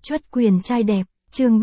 Chuất quyền trai đẹp, chương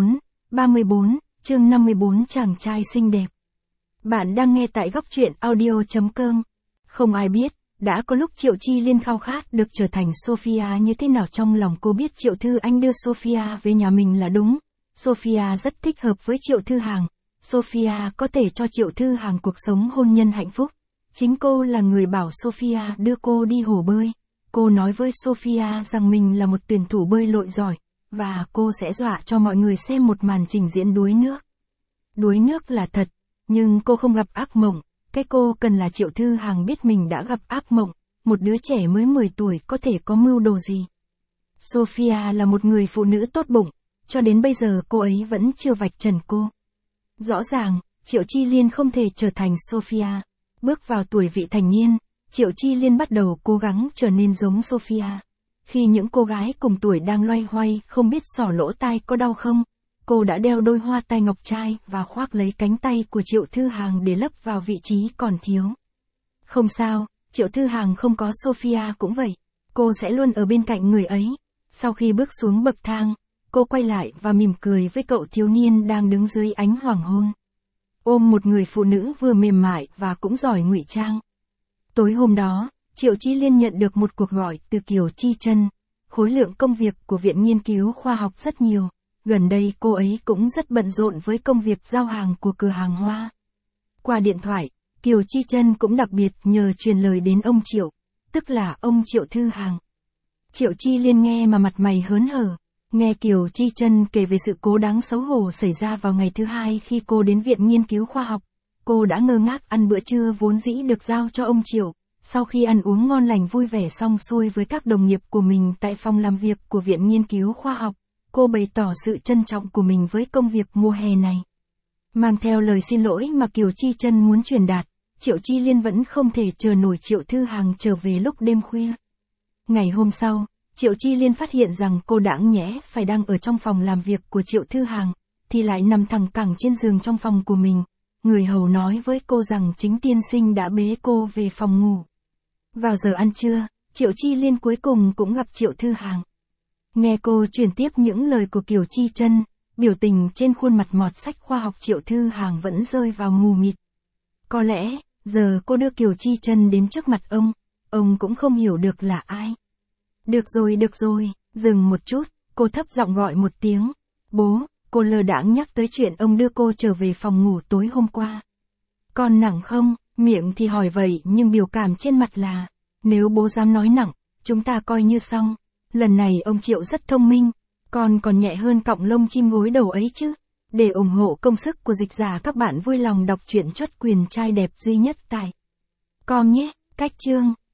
34, chương 54 chàng trai xinh đẹp. Bạn đang nghe tại góc truyện audio.com. Không ai biết, đã có lúc Triệu Chi Liên khao khát được trở thành Sophia như thế nào. Trong lòng cô biết Triệu Thư Anh đưa Sophia về nhà mình là đúng. Sophia rất thích hợp với Triệu Thư Hàng. Sophia có thể cho Triệu Thư Hàng cuộc sống hôn nhân hạnh phúc. Chính cô là người bảo Sophia đưa cô đi hồ bơi. Cô nói với Sophia rằng mình là một tuyển thủ bơi lội giỏi, và cô sẽ dọa cho mọi người xem một màn trình diễn đuối nước. Đuối nước là thật, nhưng cô không gặp ác mộng. Cái cô cần là Triệu Thư Hàng biết mình đã gặp ác mộng. Một đứa trẻ mới 10 tuổi có thể có mưu đồ gì. Sophia là một người phụ nữ tốt bụng, cho đến bây giờ cô ấy vẫn chưa vạch trần cô. Rõ ràng, Triệu Chi Liên không thể trở thành Sophia. Bước vào tuổi vị thành niên, Triệu Chi Liên bắt đầu cố gắng trở nên giống Sophia. Khi những cô gái cùng tuổi đang loay hoay không biết xỏ lỗ tai có đau không, cô đã đeo đôi hoa tai ngọc trai và khoác lấy cánh tay của Triệu Thư Hàng để lấp vào vị trí còn thiếu. Không sao, Triệu Thư Hàng không có Sophia cũng vậy. Cô sẽ luôn ở bên cạnh người ấy. Sau khi bước xuống bậc thang, cô quay lại và mỉm cười với cậu thiếu niên đang đứng dưới ánh hoàng hôn. Ôm một người phụ nữ vừa mềm mại và cũng giỏi ngụy trang. Tối hôm đó, Triệu Chi Liên nhận được một cuộc gọi từ Kiều Chi Trân. Khối lượng công việc của Viện Nghiên cứu Khoa học rất nhiều. Gần đây cô ấy cũng rất bận rộn với công việc giao hàng của cửa hàng hoa. Qua điện thoại, Kiều Chi Trân cũng đặc biệt nhờ truyền lời đến ông Triệu, tức là ông Triệu Thư Hàng. Triệu Chi Liên nghe mà mặt mày hớn hở. Nghe Kiều Chi Trân kể về sự cố đáng xấu hổ xảy ra vào ngày thứ hai khi cô đến Viện Nghiên cứu Khoa học. Cô đã ngơ ngác ăn bữa trưa vốn dĩ được giao cho ông Triệu. Sau khi ăn uống ngon lành vui vẻ xong xuôi với các đồng nghiệp của mình tại phòng làm việc của Viện Nghiên cứu Khoa học, cô bày tỏ sự trân trọng của mình với công việc mùa hè này. Mang theo lời xin lỗi mà Kiều Chi Trân muốn truyền đạt, Triệu Chi Liên vẫn không thể chờ nổi Triệu Thư Hàng trở về lúc đêm khuya. Ngày hôm sau, Triệu Chi Liên phát hiện rằng cô đáng nhẽ phải đang ở trong phòng làm việc của Triệu Thư Hàng, thì lại nằm thẳng cẳng trên giường trong phòng của mình. Người hầu nói với cô rằng chính tiên sinh đã bế cô về phòng ngủ. Vào giờ ăn trưa, Triệu Chi Liên cuối cùng cũng gặp Triệu Thư Hàng. Nghe cô truyền tiếp những lời của Kiều Chi Trân, biểu tình trên khuôn mặt mọt sách khoa học Triệu Thư Hàng vẫn rơi vào mù mịt. Có lẽ, giờ cô đưa Kiều Chi Trân đến trước mặt ông cũng không hiểu được là ai. Được rồi, dừng một chút, cô thấp giọng gọi một tiếng. Bố, cô lơ đãng nhắc tới chuyện ông đưa cô trở về phòng ngủ tối hôm qua. Con nặng không? Miệng thì hỏi vậy nhưng biểu cảm trên mặt là, nếu bố dám nói nặng, chúng ta coi như xong. Lần này ông Triệu rất thông minh, con còn nhẹ hơn cọng lông chim gối đầu ấy chứ. Để ủng hộ công sức của dịch giả các bạn vui lòng đọc truyện Chuất quyền trai đẹp duy nhất tại com nhé. Cách chương